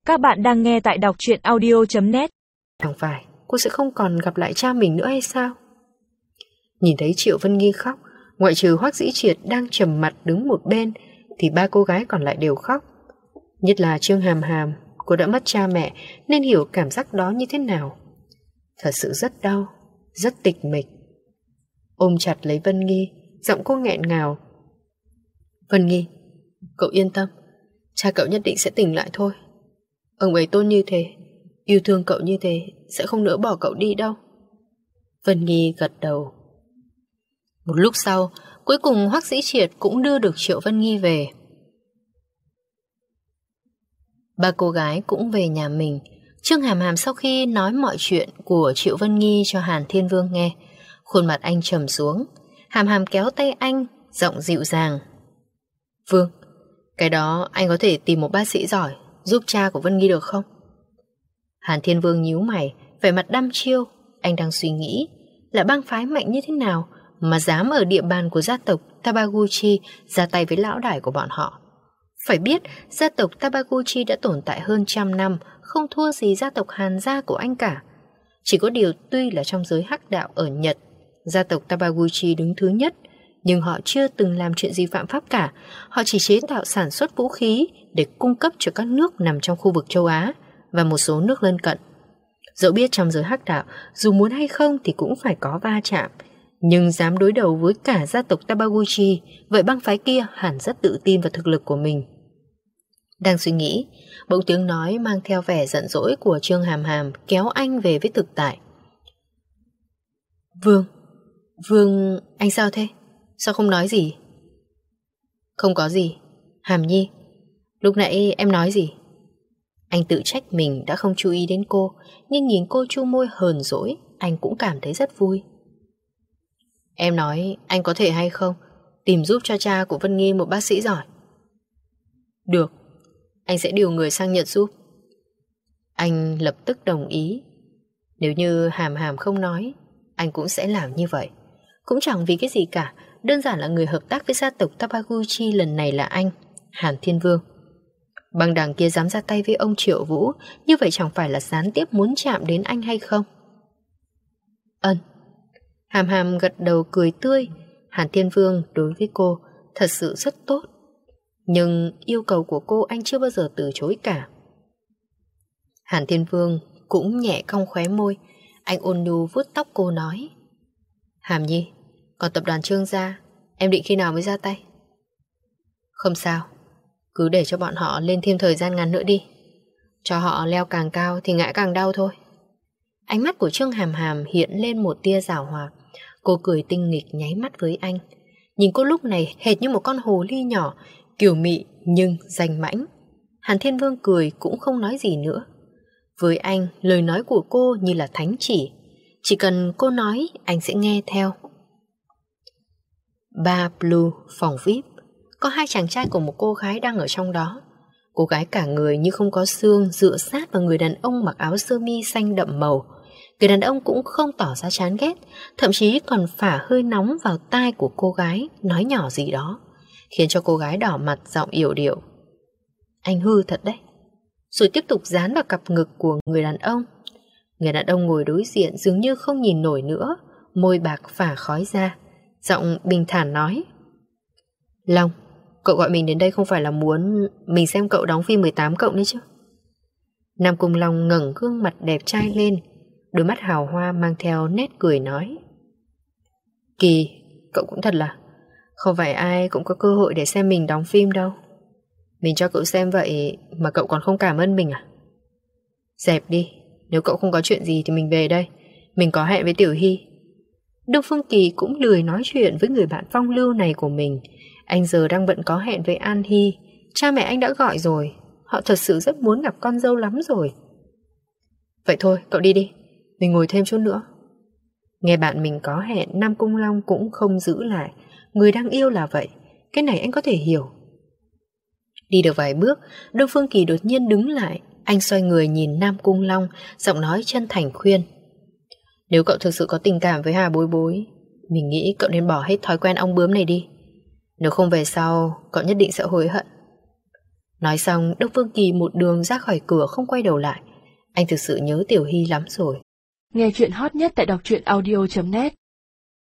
Các bạn đang nghe tại đọc truyện audio.net. Chẳng phải cô sẽ không còn gặp lại cha mình nữa hay sao? Nhìn thấy Triệu Vân Nghi khóc, ngoại trừ Hoắc Dĩ Triệt đang trầm mặt đứng một bên, thì ba cô gái còn lại đều khóc. Nhất là Trương Hàm Hàm, cô đã mất cha mẹ nên hiểu cảm giác đó như thế nào. Thật sự rất đau, rất tịch mịch. Ôm chặt lấy Vân Nghi, giọng cô nghẹn ngào. Vân Nghi, cậu yên tâm, cha cậu nhất định sẽ tỉnh lại thôi. Ông ấy tôn như thế, yêu thương cậu như thế, sẽ không nỡ bỏ cậu đi đâu. Vân Nghi gật đầu. Một lúc sau, cuối cùng Hoắc Dĩ Triệt cũng đưa được Triệu Vân Nghi về. Ba cô gái cũng về nhà mình. Trương Hàm Hàm sau khi nói mọi chuyện của Triệu Vân Nghi cho Hàn Thiên Vương nghe, khuôn mặt anh trầm xuống. Hàm Hàm kéo tay anh, giọng dịu dàng. Vương, cái đó anh có thể tìm một bác sĩ giỏi giúp cha của Vân Nghi được không? Hàn Thiên Vương nhíu mày, vẻ mặt đăm chiêu. Anh đang suy nghĩ là bang phái mạnh như thế nào mà dám ở địa bàn của gia tộc Tabaguchi ra tay với lão đại của bọn họ. Phải biết gia tộc Tabaguchi đã tồn tại hơn 100 năm, không thua gì gia tộc Hàn gia của anh cả. Chỉ có điều tuy là trong giới hắc đạo ở Nhật, gia tộc Tabaguchi đứng thứ nhất, nhưng họ chưa từng làm chuyện gì phạm pháp cả. Họ chỉ chế tạo sản xuất vũ khí để cung cấp cho các nước nằm trong khu vực châu Á và một số nước lân cận. Dẫu biết trong giới hắc đạo, dù muốn hay không thì cũng phải có va chạm, nhưng dám đối đầu với cả gia tộc Tabaguchi, vậy bang phái kia hẳn rất tự tin vào thực lực của mình. Đang suy nghĩ, bỗng tiếng nói mang theo vẻ giận dỗi của Trương Hàm Hàm kéo anh về với thực tại. Vương, anh sao thế? Sao không nói gì? Không có gì. Hàm Nhi, lúc nãy em nói gì? Anh tự trách mình đã không chú ý đến cô, nhưng nhìn cô chu môi hờn dỗi, anh cũng cảm thấy rất vui. Em nói anh có thể hay không tìm giúp cho cha của Vân Nghi một bác sĩ giỏi. Được, anh sẽ điều người sang Nhật giúp. Anh lập tức đồng ý. Nếu như Hàm Hàm không nói, anh cũng sẽ làm như vậy. Cũng chẳng vì cái gì cả, đơn giản là người hợp tác với gia tộc Tabaguchi lần này là anh, Hàn Thiên Vương. Băng đảng kia dám ra tay với ông Triệu Vũ, như vậy chẳng phải là gián tiếp muốn chạm đến anh hay không? Ân. Hàm Hàm gật đầu cười tươi. Hàn Thiên Vương đối với cô thật sự rất tốt, nhưng yêu cầu của cô anh chưa bao giờ từ chối cả. Hàn Thiên Vương cũng nhẹ cong khóe môi. Anh ôn nhu vuốt tóc cô nói. Hàm Nhi, còn tập đoàn Trương gia, em định khi nào mới ra tay? Không sao, cứ để cho bọn họ lên thêm thời gian ngắn nữa đi. Cho họ leo càng cao thì ngã càng đau thôi. Ánh mắt của Trương Hàm Hàm hiện lên một tia giảo hoạt. Cô cười tinh nghịch nháy mắt với anh. Nhìn cô lúc này hệt như một con hồ ly nhỏ, kiều mị nhưng danh mãnh. Hàn Thiên Vương cười cũng không nói gì nữa. Với anh, lời nói của cô như là thánh chỉ cần cô nói anh sẽ nghe theo. Bar Blue, phòng VIP. Có hai chàng trai của một cô gái đang ở trong đó. Cô gái cả người như không có xương dựa sát vào người đàn ông mặc áo sơ mi xanh đậm màu. Người đàn ông cũng không tỏ ra chán ghét, thậm chí còn phả hơi nóng vào tai của cô gái, nói nhỏ gì đó, khiến cho cô gái đỏ mặt, giọng yểu điệu. Anh hư thật đấy. Rồi tiếp tục dán vào cặp ngực của người đàn ông. Người đàn ông ngồi đối diện dường như không nhìn nổi nữa, môi bạc phả khói ra, giọng bình thản nói. Long, cậu gọi mình đến đây không phải là muốn mình xem cậu đóng phim 18 cộng đấy chứ? Nam Cung Long ngẩng gương mặt đẹp trai lên, đôi mắt hào hoa mang theo nét cười nói. Kỳ, cậu cũng thật là không phải ai cũng có cơ hội để xem mình đóng phim đâu. Mình cho cậu xem vậy mà cậu còn không cảm ơn mình à? Dẹp đi, nếu cậu không có chuyện gì thì mình về đây. Mình có hẹn với Tiểu Hy. Đông Phương Kỳ cũng lười nói chuyện với người bạn phong lưu này của mình. Anh giờ đang bận có hẹn với An Hy. Cha mẹ anh đã gọi rồi. Họ thật sự rất muốn gặp con dâu lắm rồi. Vậy thôi, cậu đi đi, mình ngồi thêm chút nữa. Nghe bạn mình có hẹn, Nam Cung Long cũng không giữ lại. Người đang yêu là vậy, cái này anh có thể hiểu. Đi được vài bước, Đông Phương Kỳ đột nhiên đứng lại. Anh xoay người nhìn Nam Cung Long, giọng nói chân thành khuyên. Nếu cậu thực sự có tình cảm với Hà Bối Bối, mình nghĩ cậu nên bỏ hết thói quen ong bướm này đi. Nếu không về sau, cậu nhất định sẽ hối hận. Nói xong Đông Phương Kỳ một đường ra khỏi cửa không quay đầu lại. Anh thực sự nhớ Tiểu Hy lắm rồi. Nghe chuyện hot nhất tại đọc truyện audio.net